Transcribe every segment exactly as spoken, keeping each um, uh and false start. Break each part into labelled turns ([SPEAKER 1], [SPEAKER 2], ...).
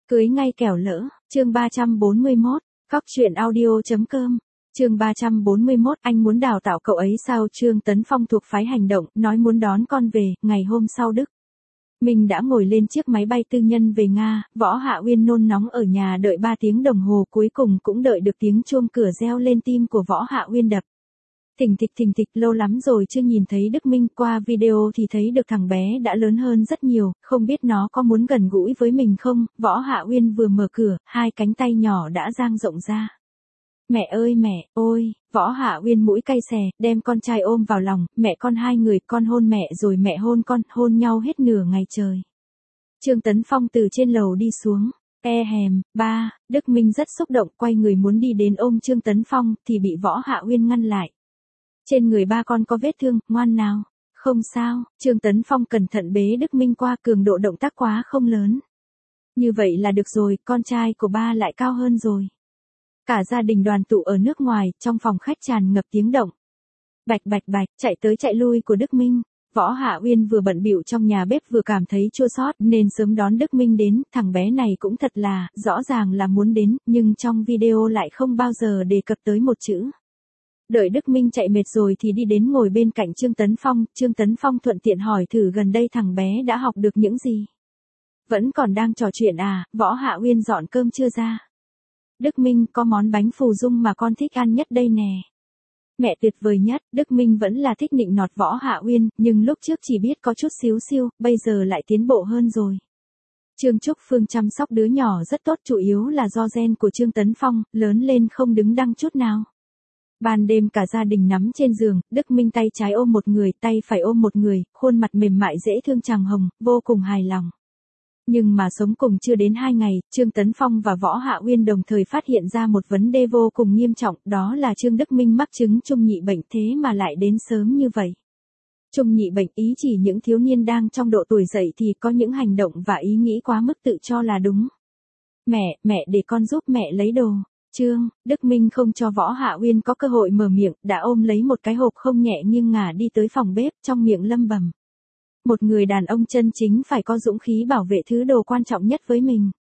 [SPEAKER 1] Cưới ngay kẻo lỡ, chương ba trăm bốn mươi mốt, cóc truyện audio.com, chương ba trăm bốn mươi mốt, anh muốn đào tạo cậu ấy sao? Trương Tấn Phong thuộc phái hành động, nói muốn đón con về, ngày hôm sau Đức Minh đã ngồi lên chiếc máy bay tư nhân về Nga, Võ Hạ Uyên nôn nóng ở nhà đợi ba tiếng đồng hồ, cuối cùng cũng đợi được tiếng chuông cửa reo lên, tim của Võ Hạ Uyên đập thình thịch thình thịch. Lâu lắm rồi chưa nhìn thấy Đức Minh, qua video thì thấy được thằng bé đã lớn hơn rất nhiều, không biết nó có muốn gần gũi với mình không? Võ Hạ Uyên vừa mở cửa, hai cánh tay nhỏ đã dang rộng ra. Mẹ ơi mẹ, ôi, Võ Hạ Uyên mũi cay xè, đem con trai ôm vào lòng, mẹ con hai người, con hôn mẹ rồi mẹ hôn con, hôn nhau hết nửa ngày trời. Trương Tấn Phong từ trên lầu đi xuống. E hèm, ba, Đức Minh rất xúc động, quay người muốn đi đến ôm Trương Tấn Phong, thì bị Võ Hạ Uyên ngăn lại. Trên người ba con có vết thương, ngoan nào. Không sao, Trương Tấn Phong cẩn thận bế Đức Minh qua, cường độ động tác quá không lớn. Như vậy là được rồi, con trai của ba lại cao hơn rồi. Cả gia đình đoàn tụ ở nước ngoài, trong phòng khách tràn ngập tiếng động. Bạch bạch bạch, chạy tới chạy lui của Đức Minh. Võ Hạ Uyên vừa bận bịu trong nhà bếp vừa cảm thấy chua xót nên sớm đón Đức Minh đến, thằng bé này cũng thật là, rõ ràng là muốn đến, nhưng trong video lại không bao giờ đề cập tới một chữ. Đợi Đức Minh chạy mệt rồi thì đi đến ngồi bên cạnh Trương Tấn Phong, Trương Tấn Phong thuận tiện hỏi thử gần đây thằng bé đã học được những gì. Vẫn còn đang trò chuyện à? Võ Hạ Uyên dọn cơm chưa ra. Đức Minh, có món bánh phù dung mà con thích ăn nhất đây nè. Mẹ tuyệt vời nhất. Đức Minh vẫn là thích nịnh nọt Võ Hạ Uyên, nhưng lúc trước chỉ biết có chút xíu xiu, bây giờ lại tiến bộ hơn rồi. Trương Trúc Phương chăm sóc đứa nhỏ rất tốt, chủ yếu là do gen của Trương Tấn Phong, lớn lên không đứng đắn chút nào. Ban đêm cả gia đình nằm trên giường, Đức Minh tay trái ôm một người, tay phải ôm một người, khuôn mặt mềm mại dễ thương tràng hồng, vô cùng hài lòng. Nhưng mà sống cùng chưa đến hai ngày, Trương Tấn Phong và Võ Hạ Uyên đồng thời phát hiện ra một vấn đề vô cùng nghiêm trọng, đó là Trương Đức Minh mắc chứng trung nhị bệnh, thế mà lại đến sớm như vậy. Trung nhị bệnh ý chỉ những thiếu niên đang trong độ tuổi dậy thì có những hành động và ý nghĩ quá mức tự cho là đúng. Mẹ, mẹ để con giúp mẹ lấy đồ. Trương, Đức Minh không cho Võ Hạ Uyên có cơ hội mở miệng, đã ôm lấy một cái hộp không nhẹ nghiêng ngả đi tới phòng bếp, trong miệng lẩm bẩm. Một người đàn ông chân chính phải có dũng khí bảo vệ thứ đồ quan trọng nhất với mình.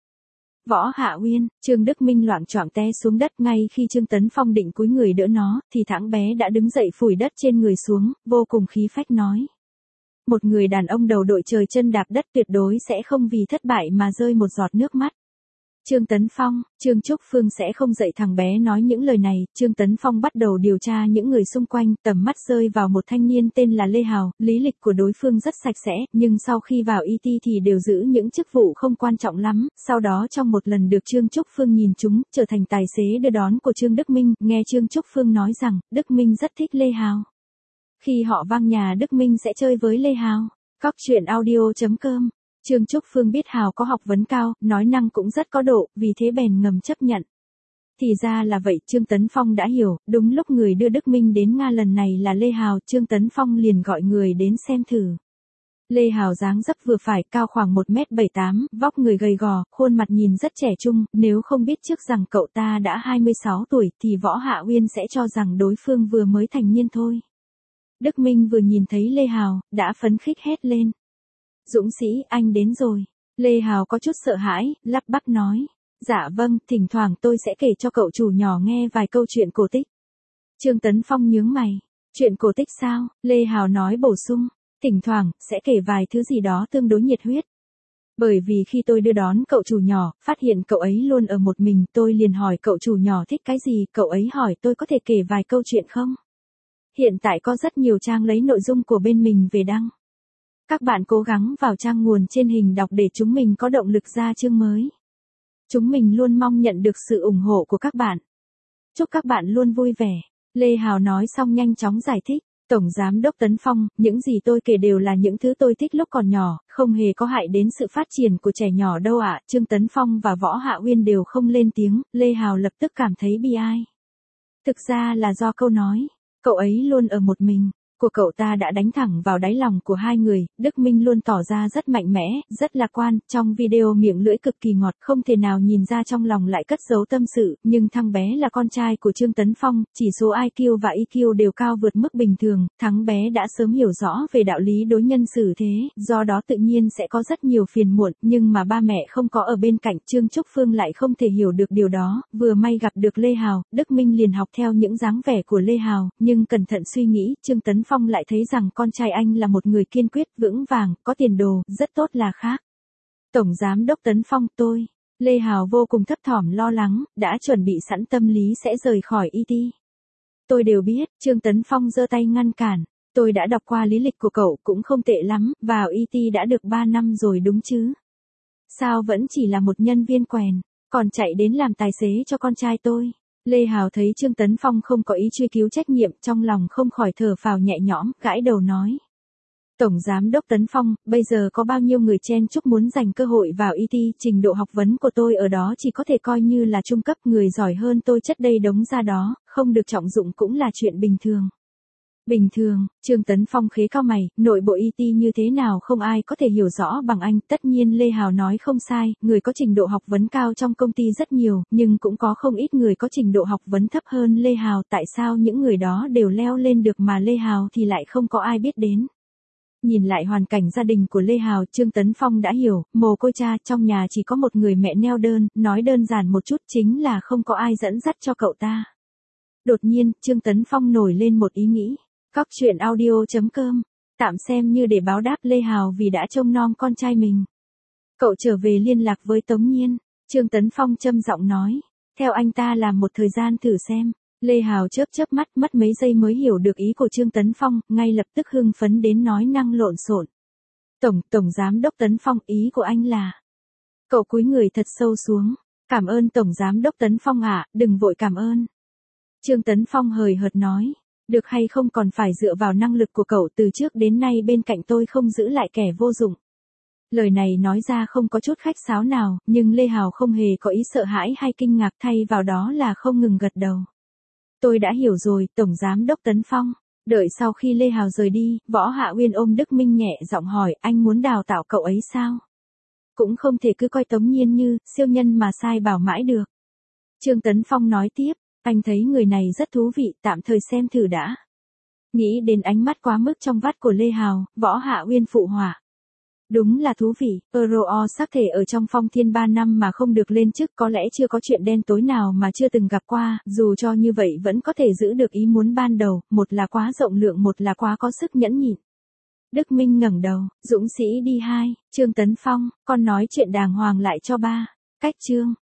[SPEAKER 1] Võ Hạ Uyên, Trương Đức Minh loạng choạng té xuống đất, ngay khi Trương Tấn Phong định cúi người đỡ nó, thì thằng bé đã đứng dậy phủi đất trên người xuống, vô cùng khí phách nói. Một người đàn ông đầu đội trời chân đạp đất tuyệt đối sẽ không vì thất bại mà rơi một giọt nước mắt. Trương Tấn Phong, Trương Trúc Phương sẽ không dạy thằng bé nói những lời này. Trương Tấn Phong bắt đầu điều tra những người xung quanh, tầm mắt rơi vào một thanh niên tên là Lê Hào, lý lịch của đối phương rất sạch sẽ, nhưng sau khi vào i tê thì đều giữ những chức vụ không quan trọng lắm. Sau đó trong một lần được Trương Trúc Phương nhìn trúng, trở thành tài xế đưa đón của Trương Đức Minh, nghe Trương Trúc Phương nói rằng, Đức Minh rất thích Lê Hào. Khi họ vang nhà Đức Minh sẽ chơi với Lê Hào. Cóc truyện audio.com. Trương Trúc Phương biết Hào có học vấn cao, nói năng cũng rất có độ, vì thế bèn ngầm chấp nhận. Thì ra là vậy, Trương Tấn Phong đã hiểu, đúng lúc người đưa Đức Minh đến Nga lần này là Lê Hào, Trương Tấn Phong liền gọi người đến xem thử. Lê Hào dáng dấp vừa phải, cao khoảng một mét bảy mươi tám, vóc người gầy gò, khuôn mặt nhìn rất trẻ trung, nếu không biết trước rằng cậu ta đã hai mươi sáu tuổi thì Võ Hạ Uyên sẽ cho rằng đối phương vừa mới thành niên thôi. Đức Minh vừa nhìn thấy Lê Hào, đã phấn khích hét lên. Dũng sĩ, anh đến rồi. Lê Hào có chút sợ hãi, lắp bắp nói. Dạ vâng, thỉnh thoảng tôi sẽ kể cho cậu chủ nhỏ nghe vài câu chuyện cổ tích. Trương Tấn Phong nhướng mày. Chuyện cổ tích sao? Lê Hào nói bổ sung. Thỉnh thoảng, sẽ kể vài thứ gì đó tương đối nhiệt huyết. Bởi vì khi tôi đưa đón cậu chủ nhỏ, phát hiện cậu ấy luôn ở một mình, tôi liền hỏi cậu chủ nhỏ thích cái gì, cậu ấy hỏi tôi có thể kể vài câu chuyện không? Hiện tại có rất nhiều trang lấy nội dung của bên mình về đăng. Các bạn cố gắng vào trang nguồn trên hình đọc để chúng mình có động lực ra chương mới. Chúng mình luôn mong nhận được sự ủng hộ của các bạn. Chúc các bạn luôn vui vẻ. Lê Hào nói xong nhanh chóng giải thích. Tổng Giám đốc Tấn Phong, những gì tôi kể đều là những thứ tôi thích lúc còn nhỏ, không hề có hại đến sự phát triển của trẻ nhỏ đâu ạ. Trương Tấn Phong và Võ Hạ Uyên đều không lên tiếng, Lê Hào lập tức cảm thấy bi ai. Thực ra là do câu nói, cậu ấy luôn ở một mình. của cậu ta đã đánh thẳng vào đáy lòng của hai người, Đức Minh luôn tỏ ra rất mạnh mẽ, rất lạc quan, trong video miệng lưỡi cực kỳ ngọt, không thể nào nhìn ra trong lòng lại cất giấu tâm sự, nhưng thằng bé là con trai của Trương Tấn Phong, chỉ số i kiu và e kiu đều cao vượt mức bình thường, thằng bé đã sớm hiểu rõ về đạo lý đối nhân xử thế, do đó tự nhiên sẽ có rất nhiều phiền muộn, nhưng mà ba mẹ không có ở bên cạnh, Trương Trúc Phương lại không thể hiểu được điều đó, vừa may gặp được Lê Hào, Đức Minh liền học theo những dáng vẻ của Lê Hào, nhưng cẩn thận suy nghĩ, Trương Tấn Phong lại thấy rằng con trai anh là một người kiên quyết, vững vàng, có tiền đồ, rất tốt là khác. Tổng Giám đốc Tấn Phong, tôi, Lê Hào vô cùng thấp thỏm lo lắng, đã chuẩn bị sẵn tâm lý sẽ rời khỏi e tê. Tôi đều biết, Trương Tấn Phong giơ tay ngăn cản, tôi đã đọc qua lý lịch của cậu cũng không tệ lắm, vào e tê đã được ba năm rồi đúng chứ? Sao vẫn chỉ là một nhân viên quèn, còn chạy đến làm tài xế cho con trai tôi? Lê Hào thấy Trương Tấn Phong không có ý truy cứu trách nhiệm, trong lòng không khỏi thở phào nhẹ nhõm, gãi đầu nói. Tổng Giám đốc Tấn Phong, bây giờ có bao nhiêu người chen chúc muốn giành cơ hội vào e tê, trình độ học vấn của tôi ở đó chỉ có thể coi như là trung cấp, người giỏi hơn tôi chất đầy đống ra đó, không được trọng dụng cũng là chuyện bình thường. Bình thường, Trương Tấn Phong khế cao mày, nội bộ e tê như thế nào không ai có thể hiểu rõ bằng anh, tất nhiên Lê Hào nói không sai, người có trình độ học vấn cao trong công ty rất nhiều, nhưng cũng có không ít người có trình độ học vấn thấp hơn Lê Hào, tại sao những người đó đều leo lên được mà Lê Hào thì lại không có ai biết đến. Nhìn lại hoàn cảnh gia đình của Lê Hào, Trương Tấn Phong đã hiểu, mồ côi cha, trong nhà chỉ có một người mẹ neo đơn, nói đơn giản một chút chính là không có ai dẫn dắt cho cậu ta. Đột nhiên, Trương Tấn Phong nổi lên một ý nghĩ. Cóc truyện audio chấm com, tạm xem như để báo đáp Lê Hào vì đã trông nom con trai mình. Cậu trở về liên lạc với Tống Nhiên, Trương Tấn Phong châm giọng nói, theo anh ta làm một thời gian thử xem. Lê Hào chớp chớp mắt, mất mấy giây mới hiểu được ý của Trương Tấn Phong, ngay lập tức hưng phấn đến nói năng lộn xộn. Tổng, Tổng Giám đốc Tấn Phong, ý của anh là. Cậu cúi người thật sâu xuống, cảm ơn Tổng Giám đốc Tấn Phong ạ, đừng vội cảm ơn. Trương Tấn Phong hời hợt nói. Được hay không còn phải dựa vào năng lực của cậu, từ trước đến nay bên cạnh tôi không giữ lại kẻ vô dụng. Lời này nói ra không có chút khách sáo nào, nhưng Lê Hào không hề có ý sợ hãi hay kinh ngạc, thay vào đó là không ngừng gật đầu. Tôi đã hiểu rồi, Tổng Giám đốc Tấn Phong. Đợi sau khi Lê Hào rời đi, Võ Hạ Uyên ôm Đức Minh nhẹ giọng hỏi, anh muốn đào tạo cậu ấy sao? Cũng không thể cứ coi Tống Nhiên như siêu nhân mà sai bảo mãi được. Trương Tấn Phong nói tiếp. Anh thấy người này rất thú vị, tạm thời xem thử đã. Nghĩ đến ánh mắt quá mức trong vắt của Lê Hào, Võ Hạ Uyên phụ họa. Đúng là thú vị, Euro xác thể ở trong Phong Thiên ba năm mà không được lên chức, có lẽ chưa có chuyện đen tối nào mà chưa từng gặp qua, dù cho như vậy vẫn có thể giữ được ý muốn ban đầu, một là quá rộng lượng, một là quá có sức nhẫn nhịn. Đức Minh ngẩng đầu, dũng sĩ đi hai, Trương Tấn Phong, con nói chuyện đàng hoàng lại cho ba. Cách chương